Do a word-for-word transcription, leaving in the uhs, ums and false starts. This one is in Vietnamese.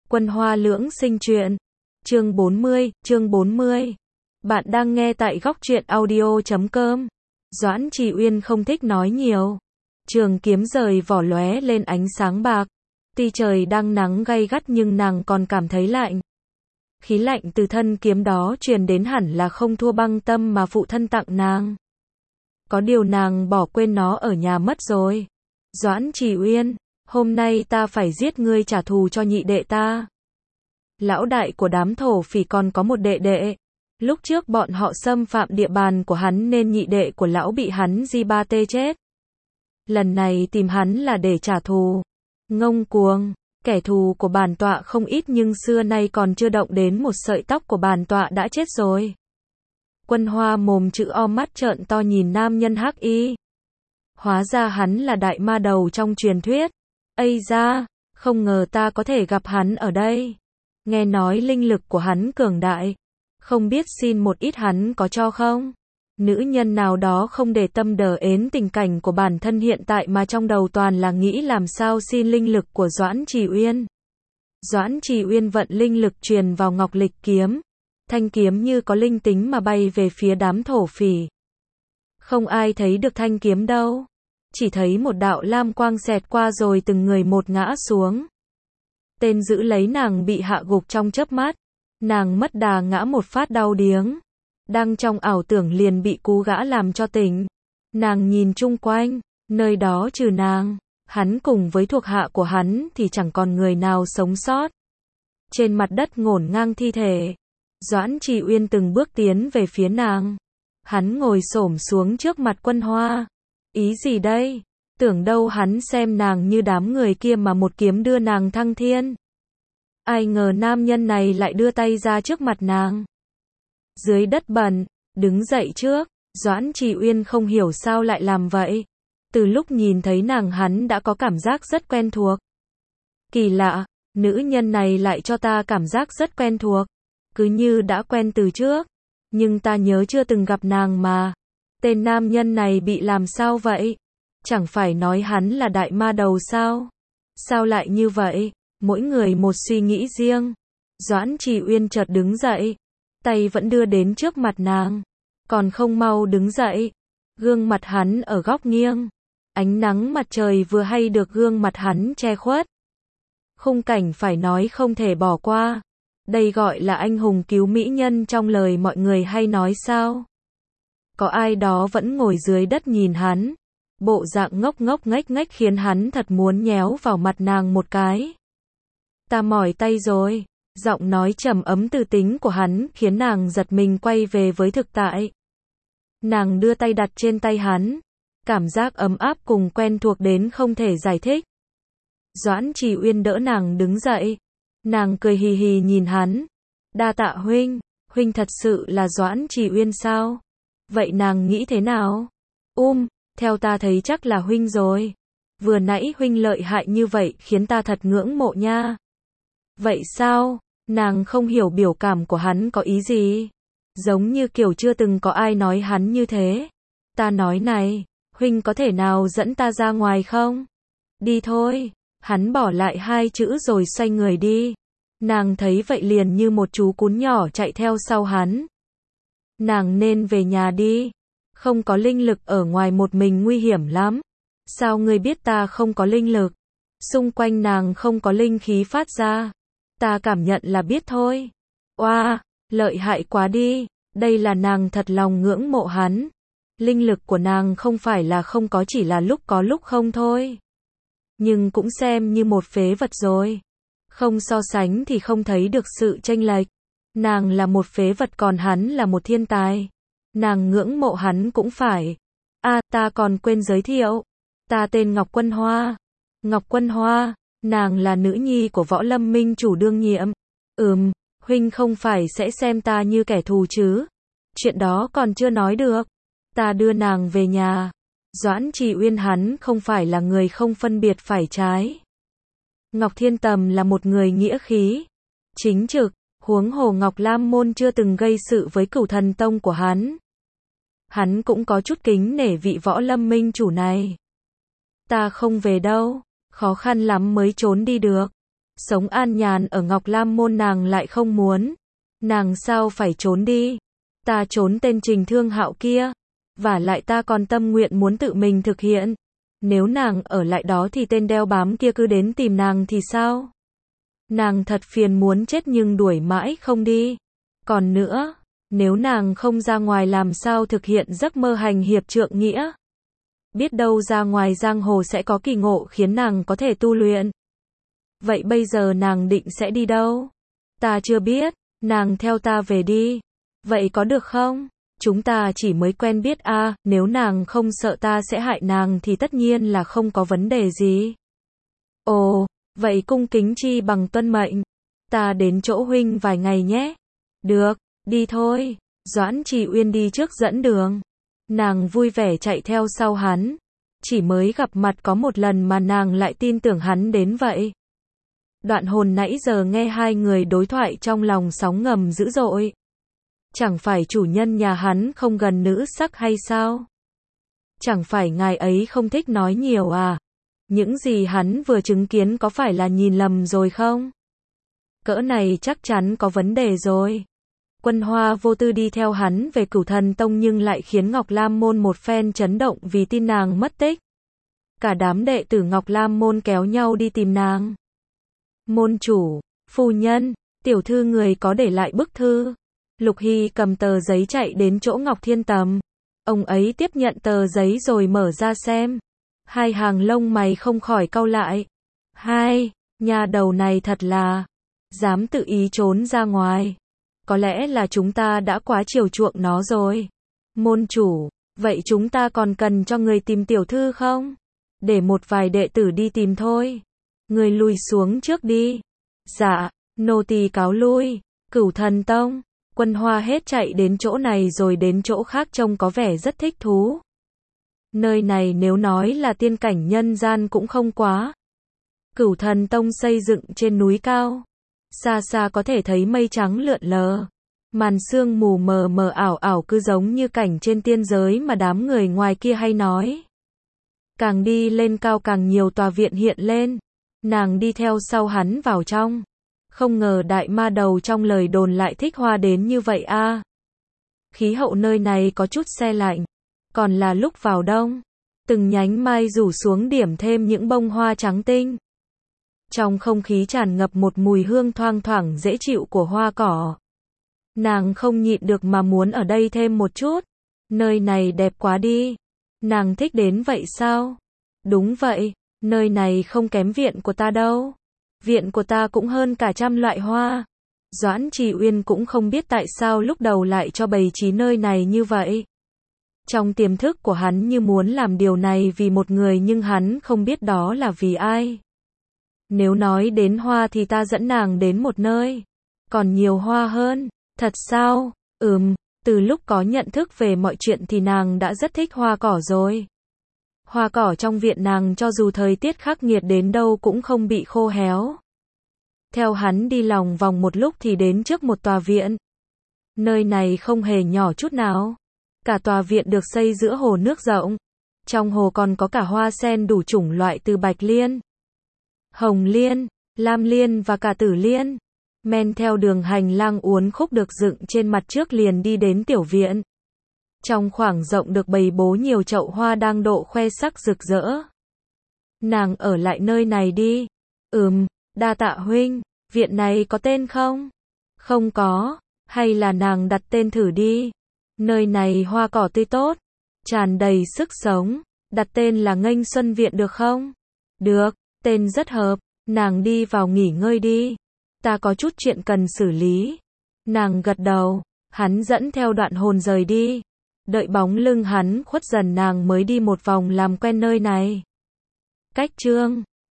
Quân Hoa Lưỡng Sinh Truyện. Chương bốn mươi, chương bốn mươi. Bạn đang nghe tại góc truyện audio chấm com. Doãn Trì Uyên không thích nói nhiều. Trường kiếm rời vỏ lóe lên ánh sáng bạc. Tuy trời đang nắng gay gắt nhưng nàng còn cảm thấy lạnh. Khí lạnh từ thân kiếm đó truyền đến hẳn là không thua băng tâm mà phụ thân tặng nàng. Có điều nàng bỏ quên nó ở nhà mất rồi. Doãn Trì Uyên, hôm nay ta phải giết ngươi trả thù cho nhị đệ ta. Lão đại của đám thổ phỉ còn có một đệ đệ. Lúc trước bọn họ xâm phạm địa bàn của hắn nên nhị đệ của lão bị hắn di ba tê chết. Lần này tìm hắn là để trả thù. Ngông cuồng, kẻ thù của bản tọa không ít nhưng xưa nay còn chưa động đến một sợi tóc của bản tọa đã chết rồi. Quân Hoa mồm chữ O mắt trợn to nhìn nam nhân hắc y. Hóa ra hắn là đại ma đầu trong truyền thuyết. Ây da, không ngờ ta có thể gặp hắn ở đây. Nghe nói linh lực của hắn cường đại. Không biết xin một ít hắn có cho không? Nữ nhân nào đó không để tâm đờ ến tình cảnh của bản thân hiện tại mà trong đầu toàn là nghĩ làm sao xin linh lực của Doãn Trì Uyên. Doãn Trì Uyên vận linh lực truyền vào ngọc lịch kiếm. Thanh kiếm như có linh tính mà bay về phía đám thổ phỉ. Không ai thấy được thanh kiếm đâu. Chỉ thấy một đạo lam quang xẹt qua rồi từng người một ngã xuống. Tên giữ lấy nàng bị hạ gục trong chớp mắt. Nàng mất đà ngã một phát đau điếng. Đang trong ảo tưởng liền bị cú gã làm cho tỉnh. Nàng nhìn chung quanh, nơi đó trừ nàng, hắn cùng với thuộc hạ của hắn thì chẳng còn người nào sống sót. Trên mặt đất ngổn ngang thi thể. Doãn Trì Uyên từng bước tiến về phía nàng. Hắn ngồi xổm xuống trước mặt Quân Hoa. Ý gì đây? Tưởng đâu hắn xem nàng như đám người kia mà một kiếm đưa nàng thăng thiên. Ai ngờ nam nhân này lại đưa tay ra trước mặt nàng. Dưới đất bẩn, đứng dậy trước, Doãn Trì Uyên không hiểu sao lại làm vậy. Từ lúc nhìn thấy nàng hắn đã có cảm giác rất quen thuộc. Kỳ lạ, nữ nhân này lại cho ta cảm giác rất quen thuộc. Cứ như đã quen từ trước. Nhưng ta nhớ chưa từng gặp nàng mà. Tên nam nhân này bị làm sao vậy? Chẳng phải nói hắn là đại ma đầu sao? Sao lại như vậy? Mỗi người một suy nghĩ riêng. Doãn Trì Uyên chợt đứng dậy. Tay vẫn đưa đến trước mặt nàng. Còn không mau đứng dậy. Gương mặt hắn ở góc nghiêng. Ánh nắng mặt trời vừa hay được gương mặt hắn che khuất. Khung cảnh phải nói không thể bỏ qua. Đây gọi là anh hùng cứu mỹ nhân trong lời mọi người hay nói sao? Có ai đó vẫn ngồi dưới đất nhìn hắn. Bộ dạng ngốc ngốc nghếch nghếch khiến hắn thật muốn nhéo vào mặt nàng một cái. Ta mỏi tay rồi. Giọng nói trầm ấm từ tính của hắn khiến nàng giật mình quay về với thực tại. Nàng đưa tay đặt trên tay hắn. Cảm giác ấm áp cùng quen thuộc đến không thể giải thích. Doãn Trì Uyên đỡ nàng đứng dậy. Nàng cười hì hì nhìn hắn. Đa tạ huynh. Huynh thật sự là Doãn Trì Uyên sao? Vậy nàng nghĩ thế nào? Um, theo ta thấy chắc là huynh rồi. Vừa nãy huynh lợi hại như vậy khiến ta thật ngưỡng mộ nha. Vậy sao? Nàng không hiểu biểu cảm của hắn có ý gì. Giống như kiểu chưa từng có ai nói hắn như thế. Ta nói này, huynh có thể nào dẫn ta ra ngoài không? Đi thôi. Hắn bỏ lại hai chữ rồi xoay người đi. Nàng thấy vậy liền như một chú cún nhỏ chạy theo sau hắn. Nàng nên về nhà đi. Không có linh lực ở ngoài một mình nguy hiểm lắm. Sao ngươi biết ta không có linh lực? Xung quanh nàng không có linh khí phát ra. Ta cảm nhận là biết thôi. Oa, wow, lợi hại quá đi. Đây là nàng thật lòng ngưỡng mộ hắn. Linh lực của nàng không phải là không có, chỉ là lúc có lúc không thôi. Nhưng cũng xem như một phế vật rồi. Không so sánh thì không thấy được sự chênh lệch. Nàng là một phế vật còn hắn là một thiên tài. Nàng ngưỡng mộ hắn cũng phải. À, ta còn quên giới thiệu. Ta tên Ngọc Quân Hoa. Ngọc Quân Hoa, nàng là nữ nhi của Võ Lâm Minh chủ đương nhiệm. Ừm, huynh không phải sẽ xem ta như kẻ thù chứ? Chuyện đó còn chưa nói được. Ta đưa nàng về nhà. Doãn Trì Uyên hắn không phải là người không phân biệt phải trái. Ngọc Thiên Tầm là một người nghĩa khí, chính trực, huống hồ Ngọc Lam Môn chưa từng gây sự với Cửu Thần Tông của hắn. Hắn cũng có chút kính nể vị Võ Lâm Minh chủ này. Ta không về đâu, khó khăn lắm mới trốn đi được. Sống an nhàn ở Ngọc Lam Môn nàng lại không muốn. Nàng sao phải trốn đi? Ta trốn tên Trình Thương Hạo kia. Vả lại ta còn tâm nguyện muốn tự mình thực hiện. Nếu nàng ở lại đó thì tên đeo bám kia cứ đến tìm nàng thì sao? Nàng thật phiền muốn chết nhưng đuổi mãi không đi. Còn nữa, nếu nàng không ra ngoài làm sao thực hiện giấc mơ hành hiệp trượng nghĩa? Biết đâu ra ngoài giang hồ sẽ có kỳ ngộ khiến nàng có thể tu luyện. Vậy bây giờ nàng định sẽ đi đâu? Ta chưa biết, nàng theo ta về đi. Vậy có được không? Chúng ta chỉ mới quen biết a, à, nếu nàng không sợ ta sẽ hại nàng thì tất nhiên là không có vấn đề gì. Ồ, vậy cung kính chi bằng tuân mệnh. Ta đến chỗ huynh vài ngày nhé. Được, đi thôi. Doãn Trì Uyên đi trước dẫn đường. Nàng vui vẻ chạy theo sau hắn. Chỉ mới gặp mặt có một lần mà nàng lại tin tưởng hắn đến vậy. Đoạn Hồn nãy giờ nghe hai người đối thoại trong lòng sóng ngầm dữ dội. Chẳng phải chủ nhân nhà hắn không gần nữ sắc hay sao? Chẳng phải ngài ấy không thích nói nhiều à? Những gì hắn vừa chứng kiến có phải là nhìn lầm rồi không? Cỡ này chắc chắn có vấn đề rồi. Quân Hoa vô tư đi theo hắn về Cửu Thần Tông nhưng lại khiến Ngọc Lam Môn một phen chấn động vì tin nàng mất tích. Cả đám đệ tử Ngọc Lam Môn kéo nhau đi tìm nàng. Môn chủ, phu nhân, tiểu thư người có để lại bức thư. Lục Hy cầm tờ giấy chạy đến chỗ Ngọc Thiên Tầm. Ông ấy tiếp nhận tờ giấy rồi mở ra xem. Hai hàng lông mày không khỏi cau lại. Hai, nhà đầu này thật là dám tự ý trốn ra ngoài. Có lẽ là chúng ta đã quá chiều chuộng nó rồi. Môn chủ, vậy chúng ta còn cần cho người tìm tiểu thư không? Để một vài đệ tử đi tìm thôi. Người lùi xuống trước đi. Dạ, nô tỳ cáo lui. Cửu Thần Tông. Quân Hoa hết chạy đến chỗ này rồi đến chỗ khác trông có vẻ rất thích thú. Nơi này nếu nói là tiên cảnh nhân gian cũng không quá. Cửu Thần Tông xây dựng trên núi cao. Xa xa có thể thấy mây trắng lượn lờ. Màn sương mù mờ mờ ảo ảo cứ giống như cảnh trên tiên giới mà đám người ngoài kia hay nói. Càng đi lên cao càng nhiều tòa viện hiện lên. Nàng đi theo sau hắn vào trong. Không ngờ đại ma đầu trong lời đồn lại thích hoa đến như vậy a. À. Khí hậu nơi này có chút se lạnh. Còn là lúc vào đông. Từng nhánh mai rủ xuống điểm thêm những bông hoa trắng tinh. Trong không khí tràn ngập một mùi hương thoang thoảng dễ chịu của hoa cỏ. Nàng không nhịn được mà muốn ở đây thêm một chút. Nơi này đẹp quá đi. Nàng thích đến vậy sao? Đúng vậy, nơi này không kém viện của ta đâu. Viện của ta cũng hơn cả trăm loại hoa. Doãn Trì Uyên cũng không biết tại sao lúc đầu lại cho bày trí nơi này như vậy. Trong tiềm thức của hắn như muốn làm điều này vì một người nhưng hắn không biết đó là vì ai. Nếu nói đến hoa thì ta dẫn nàng đến một nơi. Còn nhiều hoa hơn. Thật sao? Ừm, từ lúc có nhận thức về mọi chuyện thì nàng đã rất thích hoa cỏ rồi. Hoa cỏ trong viện nàng cho dù thời tiết khắc nghiệt đến đâu cũng không bị khô héo. Theo hắn đi lòng vòng một lúc thì đến trước một tòa viện. Nơi này không hề nhỏ chút nào. Cả tòa viện được xây giữa hồ nước rộng. Trong hồ còn có cả hoa sen đủ chủng loại từ bạch liên, hồng liên, lam liên và cả tử liên. Men theo đường hành lang uốn khúc được dựng trên mặt trước liền đi đến tiểu viện. Trong khoảng rộng được bày bố nhiều chậu hoa đang độ khoe sắc rực rỡ. Nàng ở lại nơi này đi. Ừm, đa tạ huynh. Viện này có tên không? Không có. Hay là nàng đặt tên thử đi. Nơi này hoa cỏ tươi tốt, tràn đầy sức sống. Đặt tên là Nghênh Xuân Viện được không? Được, tên rất hợp. Nàng đi vào nghỉ ngơi đi. Ta có chút chuyện cần xử lý. Nàng gật đầu. Hắn dẫn theo Đoạn Hồn rời đi. Đợi bóng lưng hắn khuất dần nàng mới đi một vòng làm quen nơi này. Cách chương